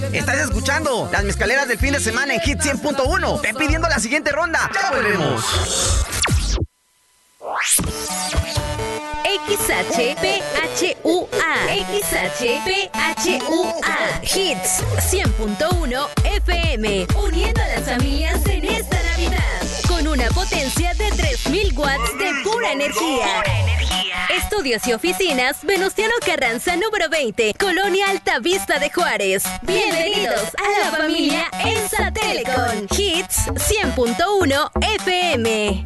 Estás escuchando las mezcaleras del fin de semana en Hit 100.1. Ve pidiendo la siguiente ronda. ¡Ya volvemos! XHPHUA Hits 100.1 FM, uniendo a las familias en esta Navidad con una potencia de 3000 watts de pura energía. Estudios y oficinas Venustiano Carranza número 20, Colonia Altavista de Juárez. Bienvenidos a la familia ENSA Telecom. Hits 100.1 FM.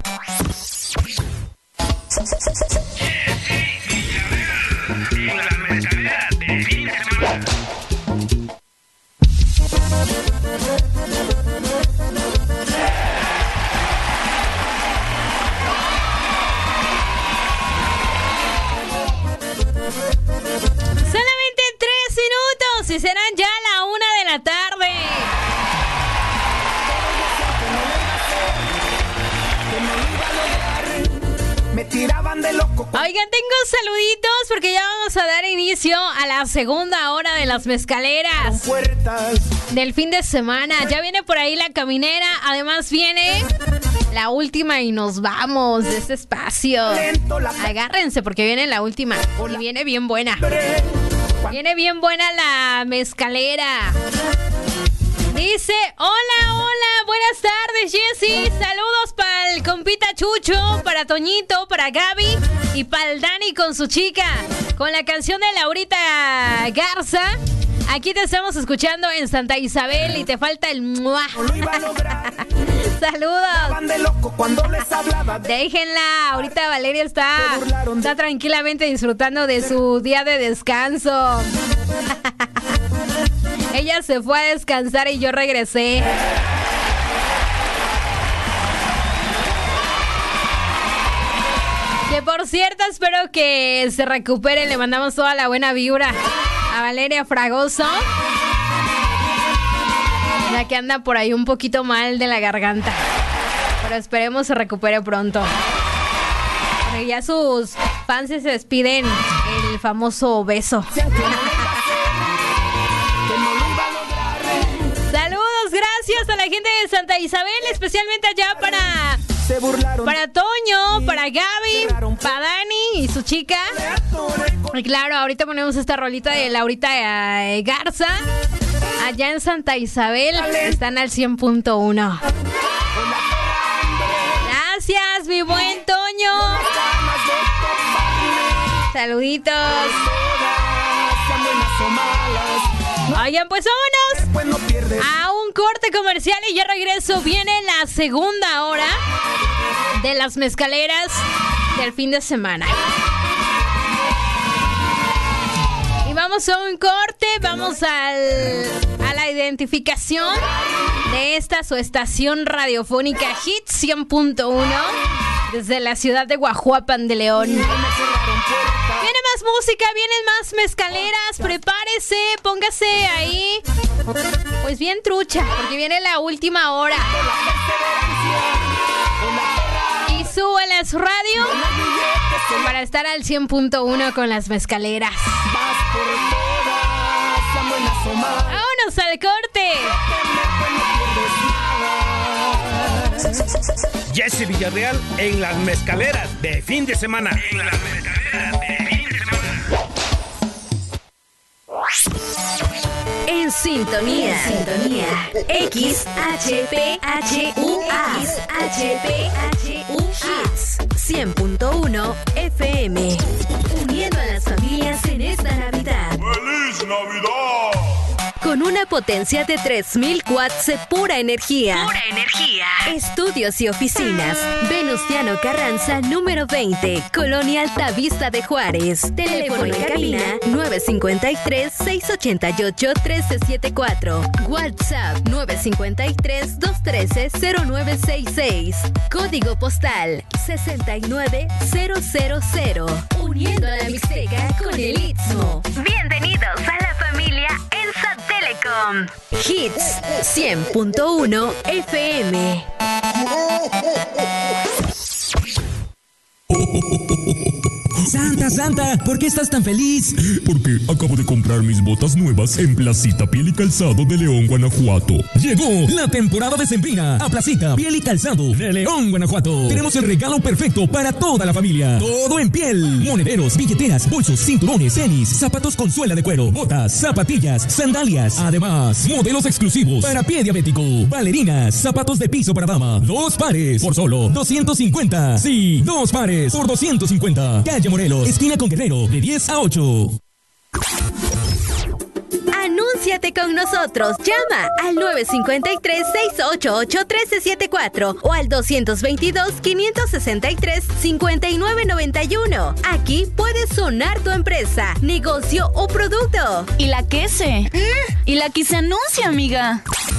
Solamente 3 minutos y serán ya la 1 de la tarde. Me tiraban de loco. Oigan, tengo saluditos porque ya vamos a dar inicio a la segunda hora de las mezcaleras del fin de semana. Ya viene por ahí la caminera, además viene la última y nos vamos de este espacio. Agárrense porque viene la última y viene bien buena. Viene bien buena la mezcalera. Dice, hola, buenas tardes, Jessy. Saludos para el compita Chucho, para Toñito, para Gaby y para el Dani con su chica. Con la canción de Laurita Garza. Aquí te estamos escuchando en Santa Isabel y te falta el muah. Saludos. Déjenla. Ahorita Valeria está tranquilamente disfrutando de su día de descanso. Ella se fue a descansar y yo regresé. Que por cierto, espero que se recupere. Le mandamos toda la buena vibra a Valeria Fragoso, la que anda por ahí un poquito mal de la garganta. Pero esperemos se recupere pronto. Porque ya sus fans se despiden el famoso beso. Saludos, gracias a la gente de Santa Isabel, especialmente allá para Toño, para Gaby, para Dani y su chica. Y claro, ahorita ponemos esta rolita de Laurita Garza. Allá en Santa Isabel están al 100.1. Gracias, mi buen Toño. Saluditos. Oigan, pues vámonos a un corte comercial y ya regreso. Viene la segunda hora de las mezcaleras del fin de semana. Y vamos a un corte, vamos a la identificación de esta su estación radiofónica Hit 100.1 desde la ciudad de Guajuapan de León. Viene más música, vienen más mezcaleras, prepárese, póngase ahí, pues bien trucha, porque viene la última hora. Y súbele a su radio para estar al 100.1 con las mezcaleras. ¡Vámonos al corte! Jessy Villarreal en las mezcaleras de fin de semana. En sintonía. XHPHUA Hits 100.1 FM, uniendo a las familias en esta Navidad. ¡Feliz Navidad! Con una potencia de 3000 watts de pura energía. Estudios y oficinas Venustiano Carranza número 20, Colonia Altavista de Juárez. Teléfono en cabina 953-688-1374. WhatsApp 953-213-0966. Código postal 69000. Uniendo a la Mixteca con el Istmo. Bienvenidos a la familia ENSA Telecom. Hits 100.1 FM. Santa, ¿por qué estás tan feliz? Porque acabo de comprar mis botas nuevas en Placita Piel y Calzado de León, Guanajuato. Llegó la temporada decembrina a Placita Piel y Calzado de León, Guanajuato. Tenemos el regalo perfecto para toda la familia. Todo en piel. Monederos, billeteras, bolsos, cinturones, tenis, zapatos con suela de cuero, botas, zapatillas, sandalias. Además, modelos exclusivos para pie diabético, bailarinas, zapatos de piso para dama. 2 pares por solo 250. Sí, 2 pares por 250. Calle Morelos, esquina con Guerrero, de 10 a 8. Anúnciate con nosotros. Llama al 953-688-1374 o al 222-563-5991. Aquí puede sonar tu empresa, negocio o producto. ¿Y la que se? ¿Y la que se anuncia, amiga?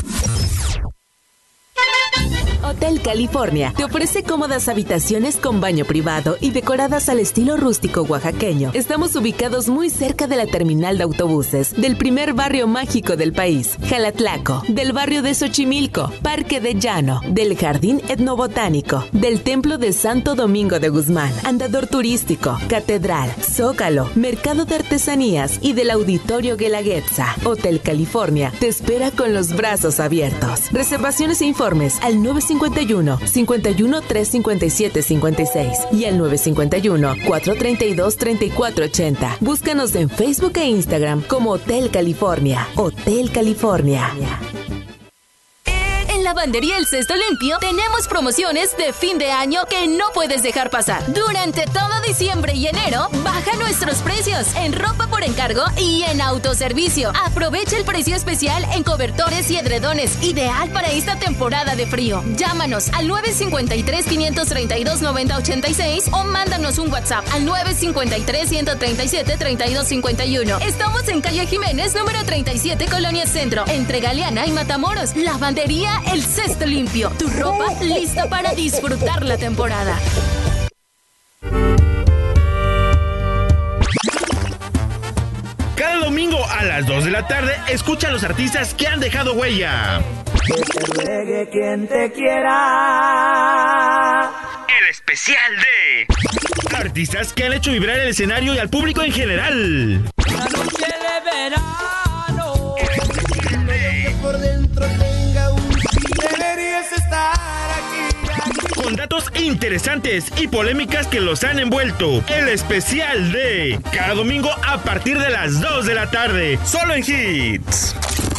Hotel California te ofrece cómodas habitaciones con baño privado y decoradas al estilo rústico oaxaqueño. Estamos ubicados muy cerca de la terminal de autobuses, del primer barrio mágico del país, Jalatlaco, del barrio de Xochimilco, Parque de Llano, del Jardín Etnobotánico, del Templo de Santo Domingo de Guzmán, Andador Turístico, Catedral, Zócalo, Mercado de Artesanías y del Auditorio Guelaguetza. Hotel California te espera con los brazos abiertos. Reservaciones e informes al 951-357-56 y al 951-432-3480. Búscanos en Facebook e Instagram como Hotel California. Hotel California. En Lavandería El Cesto Limpio tenemos promociones de fin de año que no puedes dejar pasar. Durante todo diciembre y enero, baja nuestros precios en ropa por encargo y en autoservicio. Aprovecha el precio especial en cobertores y edredones, ideal para esta temporada de frío. Llámanos al 953-532-9086 o mándanos un WhatsApp al 953-137-3251. Estamos en calle Jiménez, número 37, Colonia Centro, entre Galeana y Matamoros. Lavandería El Cesto Limpio, tu ropa lista para disfrutar la temporada. Cada domingo a las 2 de la tarde, escucha a los artistas que han dejado huella. Que te ruegue quien te quiera. El especial de artistas que han hecho vibrar el escenario y al público en general. La noche de verano. El especial de por dentro tenga un querer y es estar aquí. Con datos interesantes y polémicas que los han envuelto. El especial de cada domingo a partir de las 2 de la tarde. Solo en Hits.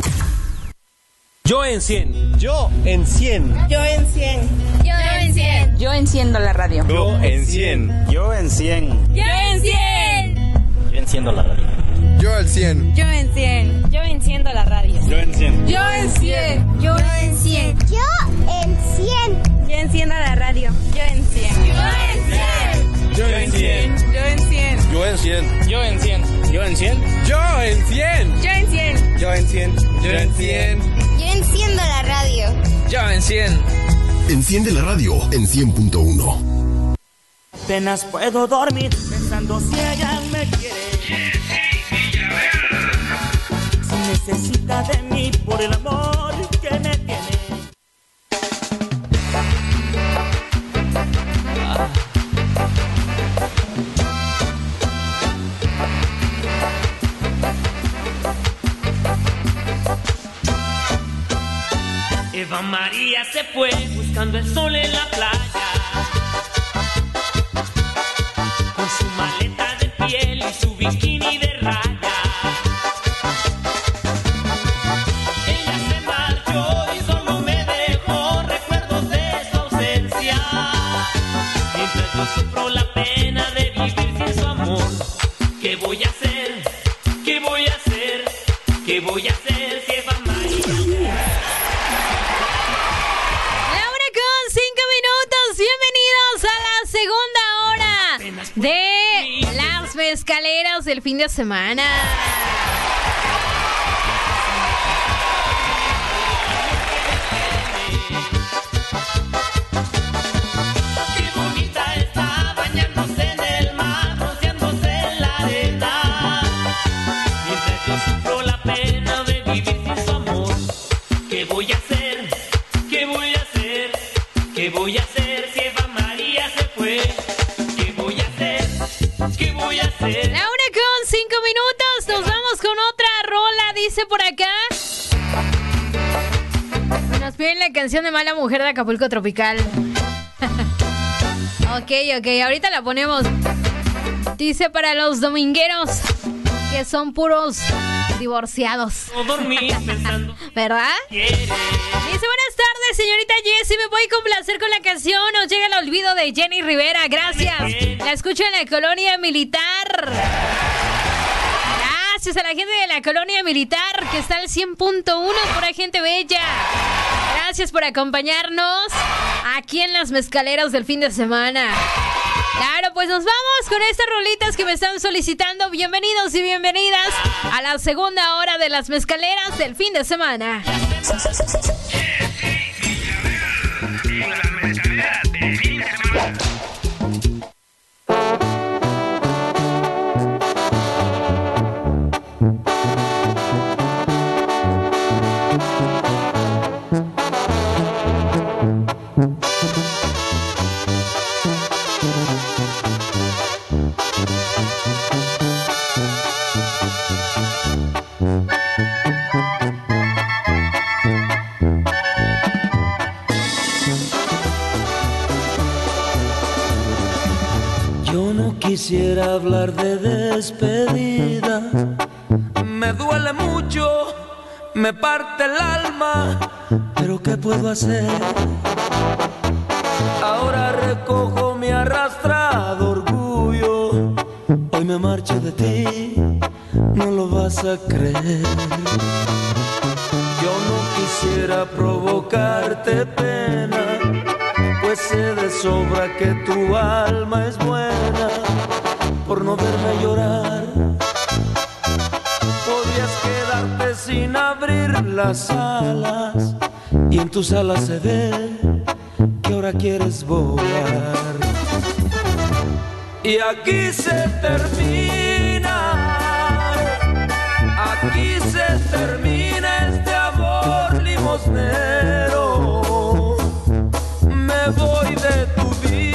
Yo en 100. Yo en 100. Yo en 100. Yo en 100. Yo enciendo la radio. Yo en 100. Yo en 100. Yo en 100. Yo enciendo la radio. Yo al 100. Yo en 100. Yo enciendo la radio. Yo en 100. Yo en 100. Yo en 100. Yo en 100. Yo enciendo la radio. Yo en 100. Yo en 100. Yo en 100. Yo en 100. Yo en 100. Yo en 100. Yo en 100. Yo en 100. Yo en 100. Yo en 100. Yo enciendo la radio. Yo en 100. Enciende la radio en 100.1. Apenas puedo dormir pensando si ella me quiere. Si necesita de mí por el amor que me tiene. Eva María se fue buscando el sol en la playa, con su maleta de piel y su bikini de raya. Ella se marchó y solo me dejó recuerdos de su ausencia, mientras yo sufro la pena de vivir sin su amor. ¿Qué voy a hacer? ¿Qué voy a hacer? ¿Qué voy a hacer si Eva María? Bienvenidos a la segunda hora de las mezcaleras del fin de semana. Qué bonita está bañándose en el mar, rociándose en la arena, mientras yo sufro la pena de vivir sin su amor. ¿Qué voy a hacer? ¿Qué voy a hacer? ¿Qué voy a hacer si Eva María se fue? ¿Qué voy a hacer? ¿Qué voy por acá? Nos piden la canción de Mala Mujer de Acapulco Tropical. Ok, ahorita la ponemos. Dice para los domingueros que son puros divorciados. ¿Verdad? Dice, buenas tardes, señorita Jessie. ¿Me puede complacer con la canción? Nos llega el olvido de Jenny Rivera. Gracias. La escucho en la colonia militar. Gracias a la gente de la colonia militar que está al 100.1, pura gente bella. Gracias por acompañarnos aquí en las mezcaleras del fin de semana. Claro, pues nos vamos con estas rolitas que me están solicitando. Bienvenidos y bienvenidas a la segunda hora de las mezcaleras del fin de semana. Quisiera hablar de despedida. Me duele mucho, me parte el alma, pero ¿qué puedo hacer? Ahora recojo mi arrastrado orgullo. Hoy me marcho de ti, no lo vas a creer. Yo no quisiera provocarte pena, pues sé de sobra que tu alma es buena. Por no verme llorar, podrías quedarte sin abrir las alas, y en tus alas se ve que ahora quieres volar. Y aquí se termina, aquí se termina este amor limosnero. Me voy de tu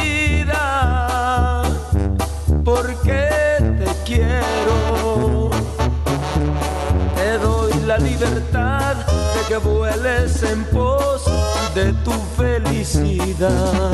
vida porque te quiero. Te doy la libertad de que vueles en pos de tu felicidad.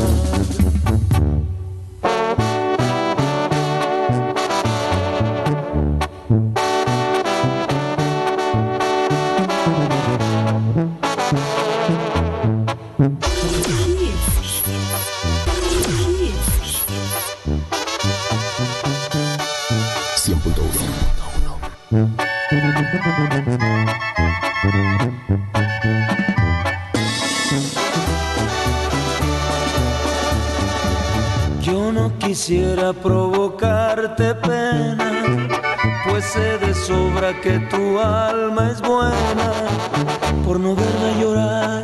Yo no quisiera provocarte pena, pues sé de sobra que tu alma es buena. Por no verme llorar,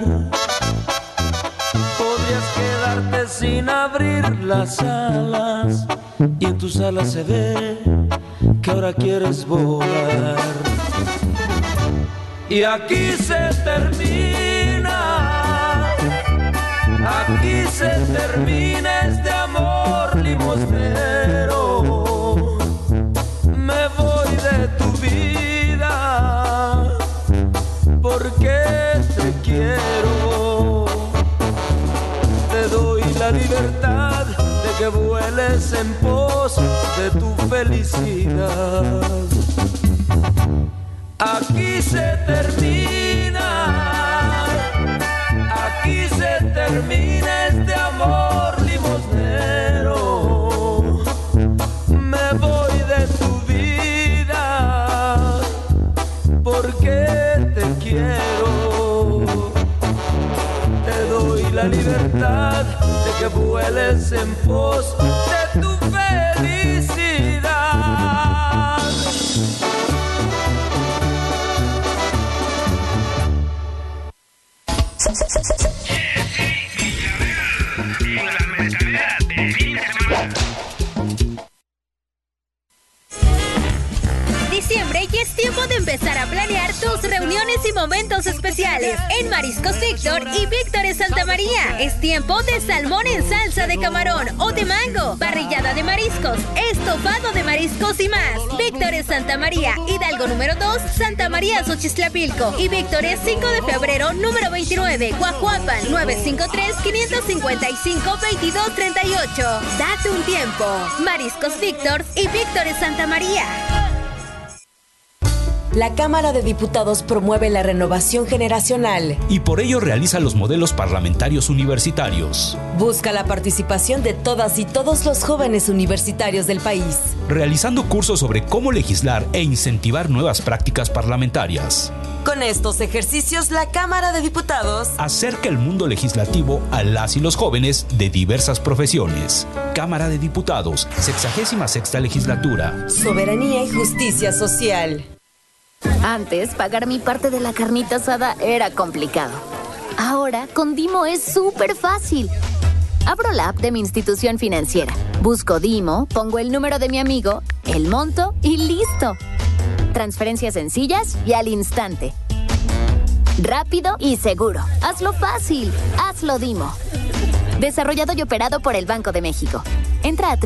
podrías quedarte sin abrir las alas, y en tus alas se ve que ahora quieres volar. Y aquí se termina, aquí se termina este amor limosnero. Me voy de tu vida porque te quiero. Te doy la libertad de que vueles en pos de tu felicidad. Aquí se termina, aquí se termina este amor limosnero. Me voy de tu vida porque te quiero. Te doy la libertad de que vueles en pos de tu felicidad. Diciembre y es tiempo de empezar a planear tu tus reuniones y momentos especiales en Mariscos Víctor y Víctor Santa María. Es tiempo de salmón en salsa de camarón o de mango, parrillada de mariscos, estofado de mariscos y más. Víctor Santa María, Hidalgo número 2, Santa María Xochitlapilco y Víctor 5 de febrero número 29, Guajuapan 953-555-2238. Date un tiempo. Mariscos Víctor y Víctor Santa María. La Cámara de Diputados promueve la renovación generacional y por ello realiza los modelos parlamentarios universitarios. Busca la participación de todas y todos los jóvenes universitarios del país, realizando cursos sobre cómo legislar e incentivar nuevas prácticas parlamentarias. Con estos ejercicios, la Cámara de Diputados acerca el mundo legislativo a las y los jóvenes de diversas profesiones. Cámara de Diputados, 66ª legislatura. Soberanía y justicia social. Antes, pagar mi parte de la carnita asada era complicado. Ahora, con Dimo es súper fácil. Abro la app de mi institución financiera, busco Dimo, pongo el número de mi amigo, el monto y ¡listo! Transferencias sencillas y al instante. Rápido y seguro. Hazlo fácil. Hazlo Dimo. Desarrollado y operado por el Banco de México. Entra a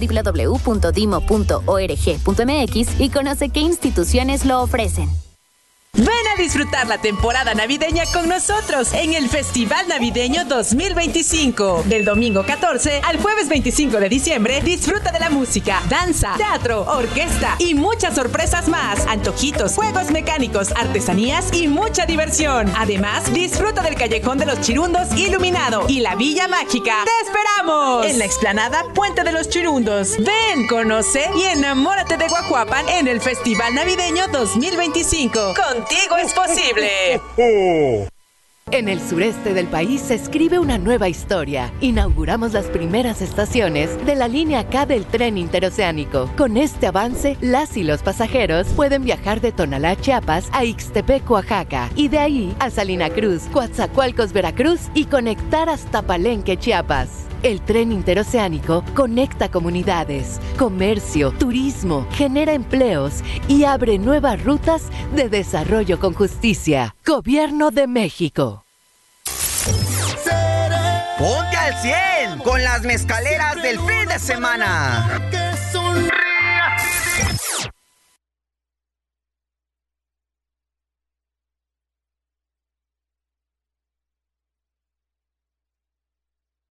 www.dimo.org.mx y conoce qué instituciones lo ofrecen. Ven a disfrutar la temporada navideña con nosotros en el Festival Navideño 2025. Del domingo 14 al jueves 25 de diciembre, disfruta de la música, danza, teatro, orquesta y muchas sorpresas más. Antojitos, juegos mecánicos, artesanías y mucha diversión. Además, disfruta del Callejón de los Chirundos iluminado y la Villa Mágica. ¡Te esperamos! En la explanada Puente de los Chirundos. Ven, conoce y enamórate de Guajuapan en el Festival Navideño 2025. Contigo es posible. En el sureste del país se escribe una nueva historia. Inauguramos las primeras estaciones de la línea K del tren interoceánico. Con este avance, las y los pasajeros pueden viajar de Tonalá, Chiapas, a Ixtepec, Oaxaca, y de ahí a Salina Cruz, Coatzacoalcos, Veracruz, y conectar hasta Palenque, Chiapas. El tren interoceánico conecta comunidades, comercio, turismo, genera empleos y abre nuevas rutas de desarrollo con justicia. Gobierno de México. Ponte al 100 con las mezcaleras del fin de semana.